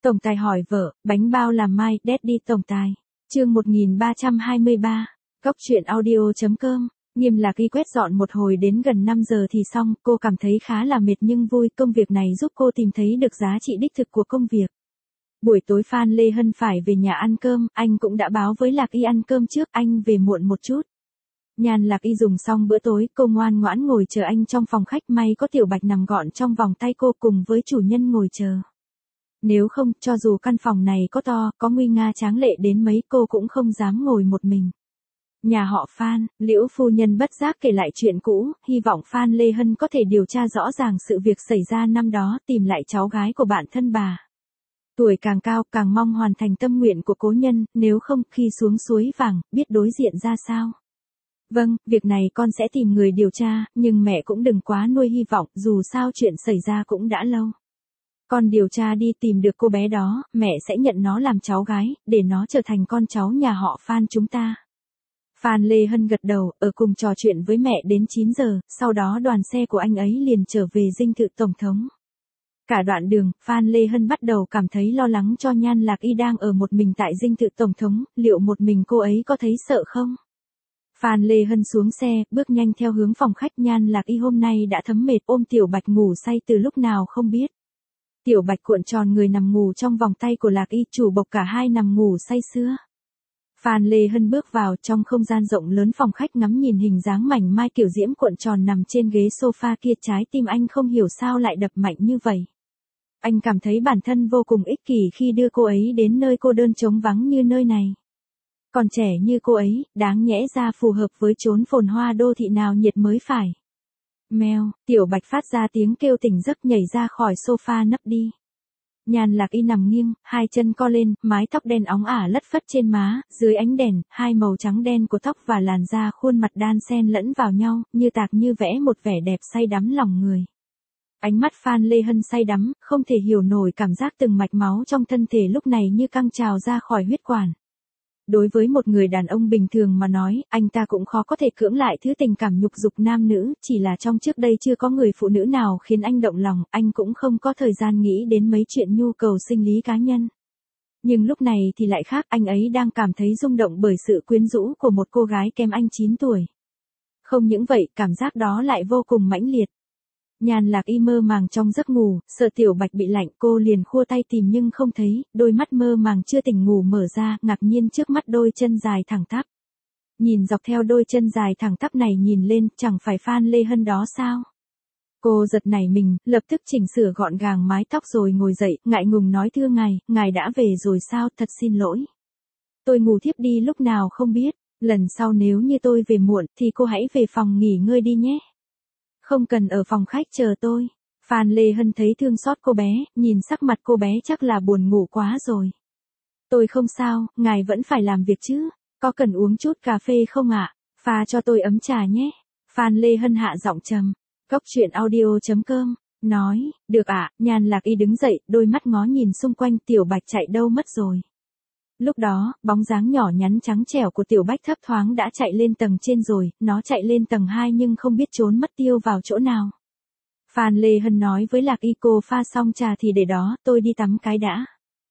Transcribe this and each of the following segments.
Tổng tài hỏi vợ, bánh bao làm mai, Daddy tổng tài. Chương 1323. Góc truyện audio.com. Nghiêm Lạc Y quét dọn một hồi đến gần 5 giờ thì xong, cô cảm thấy khá là mệt nhưng vui, công việc này giúp cô tìm thấy được giá trị đích thực của công việc. Buổi tối Phan Lê Hân phải về nhà ăn cơm, anh cũng đã báo với Lạc Y ăn cơm trước, anh về muộn một chút. Nhan Lạc Y dùng xong bữa tối, cô ngoan ngoãn ngồi chờ anh trong phòng khách, may có Tiểu Bạch nằm gọn trong vòng tay cô cùng với chủ nhân ngồi chờ. Nếu không, cho dù căn phòng này có to, có nguy nga tráng lệ đến mấy, cô cũng không dám ngồi một mình. Nhà họ Phan, Liễu phu nhân bất giác kể lại chuyện cũ, hy vọng Phan Lê Hân có thể điều tra rõ ràng sự việc xảy ra năm đó, tìm lại cháu gái của bạn thân bà. Tuổi càng cao càng mong hoàn thành tâm nguyện của cố nhân, nếu không khi xuống suối vàng, biết đối diện ra sao. Vâng, việc này con sẽ tìm người điều tra, nhưng mẹ cũng đừng quá nuôi hy vọng, dù sao chuyện xảy ra cũng đã lâu. Con điều tra đi, tìm được cô bé đó, mẹ sẽ nhận nó làm cháu gái, để nó trở thành con cháu nhà họ Phan chúng ta. Phan Lê Hân gật đầu, ở cùng trò chuyện với mẹ đến 9 giờ, sau đó đoàn xe của anh ấy liền trở về dinh thự tổng thống. Cả đoạn đường, Phan Lê Hân bắt đầu cảm thấy lo lắng cho Nhan Lạc Y đang ở một mình tại dinh thự tổng thống, liệu một mình cô ấy có thấy sợ không? Phan Lê Hân xuống xe, bước nhanh theo hướng phòng khách. Nhan Lạc Y hôm nay đã thấm mệt, ôm Tiểu Bạch ngủ say từ lúc nào không biết. Tiểu Bạch cuộn tròn người nằm ngủ trong vòng tay của Lạc Y, chủ bộc cả hai nằm ngủ say sưa. Phan Lê Hân bước vào trong không gian rộng lớn phòng khách, ngắm nhìn hình dáng mảnh mai kiểu diễm cuộn tròn nằm trên ghế sofa kia, trái tim anh không hiểu sao lại đập mạnh như vậy. Anh cảm thấy bản thân vô cùng ích kỷ khi đưa cô ấy đến nơi cô đơn trống vắng như nơi này. Còn trẻ như cô ấy, đáng nhẽ ra phù hợp với chốn phồn hoa đô thị nào nhiệt mới phải. Mèo, Tiểu Bạch phát ra tiếng kêu tỉnh giấc, nhảy ra khỏi sofa nấp đi. Nhan Lạc Y nằm nghiêng, hai chân co lên, mái tóc đen óng ả lất phất trên má, dưới ánh đèn, hai màu trắng đen của tóc và làn da khuôn mặt đan xen lẫn vào nhau, như tạc như vẽ một vẻ đẹp say đắm lòng người. Ánh mắt Phan Lê Hân say đắm, không thể hiểu nổi cảm giác từng mạch máu trong thân thể lúc này như căng trào ra khỏi huyết quản. Đối với một người đàn ông bình thường mà nói, anh ta cũng khó có thể cưỡng lại thứ tình cảm nhục dục nam nữ, chỉ là trong trước đây chưa có người phụ nữ nào khiến anh động lòng, anh cũng không có thời gian nghĩ đến mấy chuyện nhu cầu sinh lý cá nhân. Nhưng lúc này thì lại khác, anh ấy đang cảm thấy rung động bởi sự quyến rũ của một cô gái kém anh 9 tuổi. Không những vậy, cảm giác đó lại vô cùng mãnh liệt. Nhan Lạc Y mơ màng trong giấc ngủ, sợ Tiểu Bạch bị lạnh, cô liền khua tay tìm nhưng không thấy, đôi mắt mơ màng chưa tỉnh ngủ mở ra, ngạc nhiên trước mắt đôi chân dài thẳng tắp. Nhìn dọc theo đôi chân dài thẳng tắp này nhìn lên, chẳng phải Phan Lê Hân đó sao? Cô giật nảy mình, lập tức chỉnh sửa gọn gàng mái tóc rồi ngồi dậy, ngại ngùng nói thưa ngài đã về rồi sao, thật xin lỗi. Tôi ngủ thiếp đi lúc nào không biết, lần sau nếu như tôi về muộn thì cô hãy về phòng nghỉ ngơi đi nhé. Không cần ở phòng khách chờ tôi. Phan Lê Hân thấy thương xót cô bé, nhìn sắc mặt cô bé chắc là buồn ngủ quá rồi. Tôi không sao, ngài vẫn phải làm việc chứ. Có cần uống chút cà phê không ạ? Pha cho tôi ấm trà nhé. Phan Lê Hân hạ giọng trầm. Góc truyện audio.com. Nói, được ạ. Nhan Lạc Y đứng dậy, đôi mắt ngó nhìn xung quanh. Tiểu Bạch chạy đâu mất rồi? Lúc đó, bóng dáng nhỏ nhắn trắng trẻo của Tiểu Bách thấp thoáng đã chạy lên tầng trên rồi, nó chạy lên tầng 2 nhưng không biết trốn mất tiêu vào chỗ nào. Phan Lê Hân nói với Lạc Y, cô pha xong trà thì để đó, tôi đi tắm cái đã.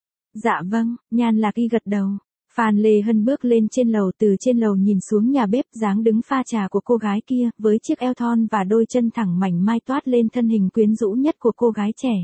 Dạ vâng, Nhan Lạc Y gật đầu. Phan Lê Hân bước lên trên lầu, từ trên lầu nhìn xuống nhà bếp, dáng đứng pha trà của cô gái kia, với chiếc eo thon và đôi chân thẳng mảnh mai toát lên thân hình quyến rũ nhất của cô gái trẻ.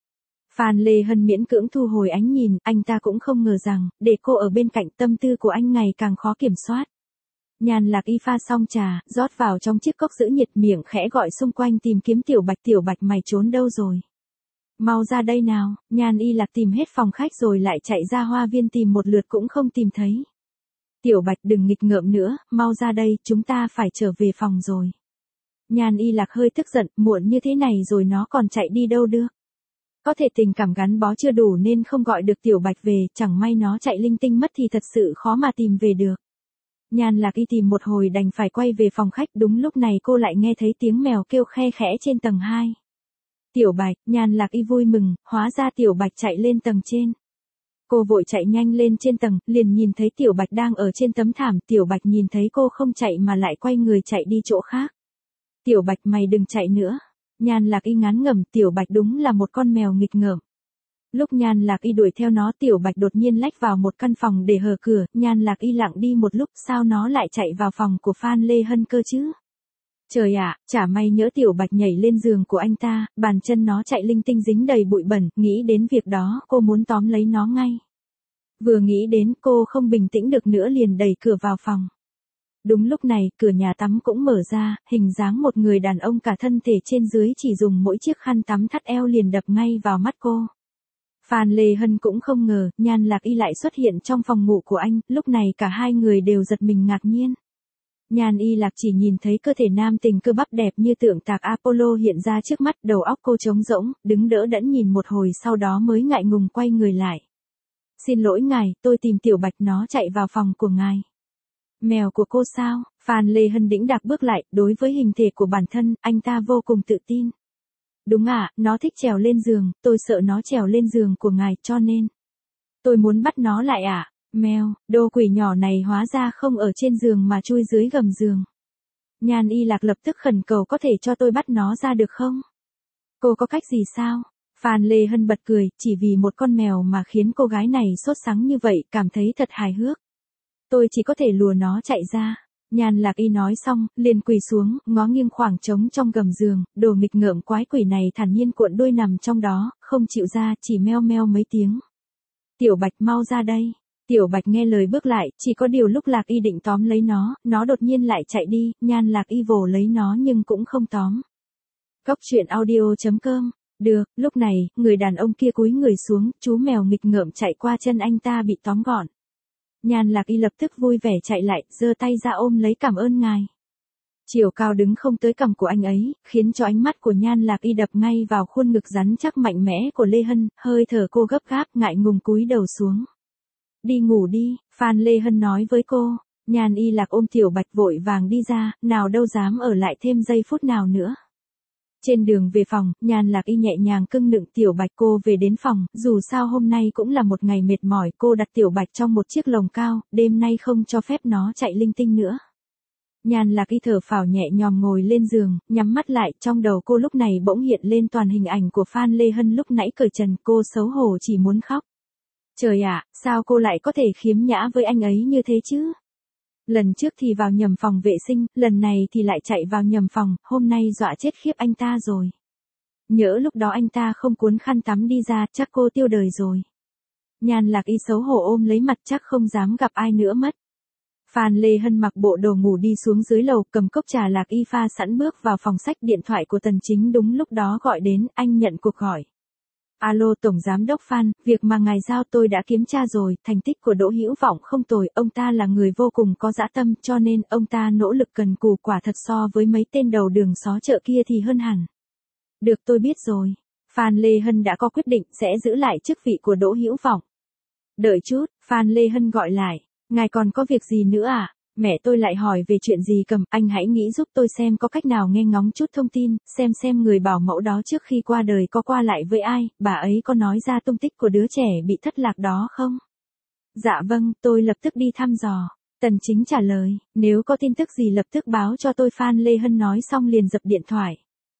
Phan Lê Hân miễn cưỡng thu hồi ánh nhìn, anh ta cũng không ngờ rằng, để cô ở bên cạnh, tâm tư của anh ngày càng khó kiểm soát. Nhan Lạc Y pha xong trà, rót vào trong chiếc cốc giữ nhiệt, miệng khẽ gọi xung quanh tìm kiếm Tiểu Bạch. Tiểu Bạch mày trốn đâu rồi? Mau ra đây nào. Nhan Y Lạc tìm hết phòng khách rồi lại chạy ra hoa viên tìm một lượt cũng không tìm thấy. Tiểu Bạch đừng nghịch ngợm nữa, mau ra đây, chúng ta phải trở về phòng rồi. Nhan Y Lạc hơi tức giận, muộn như thế này rồi nó còn chạy đi đâu được? Có thể tình cảm gắn bó chưa đủ nên không gọi được Tiểu Bạch về, chẳng may nó chạy linh tinh mất thì thật sự khó mà tìm về được. Nhan Lạc Y tìm một hồi đành phải quay về phòng khách, đúng lúc này cô lại nghe thấy tiếng mèo kêu khe khẽ trên tầng 2. Tiểu Bạch, Nhan Lạc Y vui mừng, hóa ra Tiểu Bạch chạy lên tầng trên. Cô vội chạy nhanh lên trên tầng, liền nhìn thấy Tiểu Bạch đang ở trên tấm thảm. Tiểu Bạch nhìn thấy cô không chạy mà lại quay người chạy đi chỗ khác. Tiểu Bạch mày đừng chạy nữa. Nhan Lạc Y ngán ngẩm, Tiểu Bạch đúng là một con mèo nghịch ngợm. Lúc Nhan Lạc Y đuổi theo nó, Tiểu Bạch đột nhiên lách vào một căn phòng để hở cửa, Nhan Lạc Y lặng đi một lúc, sao nó lại chạy vào phòng của Phan Lê Hân cơ chứ? Trời ạ, chả may nhỡ Tiểu Bạch nhảy lên giường của anh ta, bàn chân nó chạy linh tinh dính đầy bụi bẩn, nghĩ đến việc đó, cô muốn tóm lấy nó ngay. Vừa nghĩ đến, cô không bình tĩnh được nữa liền đẩy cửa vào phòng. Đúng lúc này, cửa nhà tắm cũng mở ra, hình dáng một người đàn ông cả thân thể trên dưới chỉ dùng mỗi chiếc khăn tắm thắt eo liền đập ngay vào mắt cô. Phan Lê Hân cũng không ngờ, Nhan Lạc Y lại xuất hiện trong phòng ngủ của anh, lúc này cả hai người đều giật mình ngạc nhiên. Nhan Y Lạc chỉ nhìn thấy cơ thể nam tình cơ bắp đẹp như tượng tạc Apollo hiện ra trước mắt, đầu óc cô trống rỗng, đứng đỡ đẫn nhìn một hồi sau đó mới ngại ngùng quay người lại. Xin lỗi ngài, tôi tìm Tiểu Bạch, nó chạy vào phòng của ngài. Mèo của cô sao? Phan Lê Hân đĩnh đạc bước lại, đối với hình thể của bản thân, anh ta vô cùng tự tin. Đúng ạ, nó thích trèo lên giường, tôi sợ nó trèo lên giường của ngài cho nên. Tôi muốn bắt nó lại ạ. Mèo, đồ quỷ nhỏ này hóa ra không ở trên giường mà chui dưới gầm giường. Nhan Y Lạc lập tức khẩn cầu, có thể cho tôi bắt nó ra được không? Cô có cách gì sao? Phan Lê Hân bật cười, chỉ vì một con mèo mà khiến cô gái này sốt sắng như vậy, cảm thấy thật hài hước. Tôi chỉ có thể lùa nó chạy ra. Nhan Lạc Y nói xong, liền quỳ xuống, ngó nghiêng khoảng trống trong gầm giường, đồ nghịch ngợm quái quỷ này thản nhiên cuộn đuôi nằm trong đó, không chịu ra, chỉ meo meo mấy tiếng. Tiểu Bạch mau ra đây. Tiểu Bạch nghe lời bước lại, chỉ có điều lúc Lạc Y định tóm lấy nó đột nhiên lại chạy đi, Nhan Lạc Y vồ lấy nó nhưng cũng không tóm. Góc truyện audio.com. Được, lúc này, người đàn ông kia cúi người xuống, chú mèo nghịch ngợm chạy qua chân anh ta bị tóm gọn. Nhan Lạc Y lập tức vui vẻ chạy lại, giơ tay ra ôm lấy, cảm ơn ngài. Chiều cao đứng không tới cằm của anh ấy, khiến cho ánh mắt của Nhan Lạc Y đập ngay vào khuôn ngực rắn chắc mạnh mẽ của Lê Hân, hơi thở cô gấp gáp, ngại ngùng cúi đầu xuống. Đi ngủ đi, Phan Lê Hân nói với cô. Nhan Y Lạc ôm Tiểu Bạch vội vàng đi ra, nào đâu dám ở lại thêm giây phút nào nữa. Trên đường về phòng, Nhan Lạc Y nhẹ nhàng cưng nựng Tiểu Bạch, cô về đến phòng, dù sao hôm nay cũng là một ngày mệt mỏi, cô đặt Tiểu Bạch trong một chiếc lồng cao, đêm nay không cho phép nó chạy linh tinh nữa. Nhan Lạc Y thở phào nhẹ nhõm ngồi lên giường, nhắm mắt lại, trong đầu cô lúc này bỗng hiện lên toàn hình ảnh của Phan Lê Hân lúc nãy cởi trần, cô xấu hổ chỉ muốn khóc. Trời ạ, sao cô lại có thể khiếm nhã với anh ấy như thế chứ? Lần trước thì vào nhầm phòng vệ sinh, lần này thì lại chạy vào nhầm phòng, hôm nay dọa chết khiếp anh ta rồi. Nhỡ lúc đó anh ta không cuốn khăn tắm đi ra, chắc cô tiêu đời rồi. Nhan Lạc Y xấu hổ ôm lấy mặt, chắc không dám gặp ai nữa mất. Phan Lê Hân mặc bộ đồ ngủ đi xuống dưới lầu, cầm cốc trà Lạc Y pha sẵn bước vào phòng sách, điện thoại của Tần Chính đúng lúc đó gọi đến, anh nhận cuộc hỏi. Alo Tổng Giám đốc Phan, việc mà ngài giao tôi đã kiểm tra rồi, thành tích của Đỗ Hữu Vọng không tồi, ông ta là người vô cùng có dã tâm, cho nên ông ta nỗ lực cần cù quả thật, so với mấy tên đầu đường xó chợ kia thì hơn hẳn. Được, tôi biết rồi. Phan Lê Hân đã có quyết định sẽ giữ lại chức vị của Đỗ Hữu Vọng. Đợi chút, Phan Lê Hân gọi lại, ngài còn có việc gì nữa à? Mẹ tôi lại hỏi về chuyện gì cầm, anh hãy nghĩ giúp tôi xem có cách nào nghe ngóng chút thông tin, xem người bảo mẫu đó trước khi qua đời có qua lại với ai, bà ấy có nói ra tung tích của đứa trẻ bị thất lạc đó không? Dạ vâng, tôi lập tức đi thăm dò. Tần Chính trả lời, nếu có tin tức gì lập tức báo cho tôi. Phan Lê Hân nói xong liền dập điện thoại.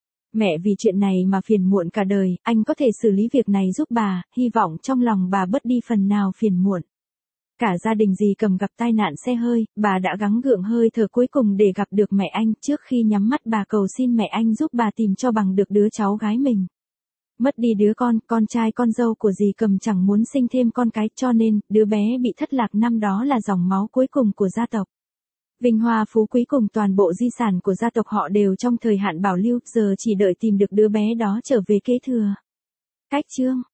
Mẹ vì chuyện này mà phiền muộn cả đời, anh có thể xử lý việc này giúp bà, hy vọng trong lòng bà bớt đi phần nào phiền muộn. Cả gia đình dì cầm gặp tai nạn xe hơi, bà đã gắng gượng hơi thở cuối cùng để gặp được mẹ anh, trước khi nhắm mắt bà cầu xin mẹ anh giúp bà tìm cho bằng được đứa cháu gái mình. Mất đi đứa con trai con dâu của dì cầm chẳng muốn sinh thêm con cái, cho nên, đứa bé bị thất lạc năm đó là dòng máu cuối cùng của gia tộc. Vinh hoa phú quý cùng toàn bộ di sản của gia tộc họ đều trong thời hạn bảo lưu, giờ chỉ đợi tìm được đứa bé đó trở về kế thừa. Cách chương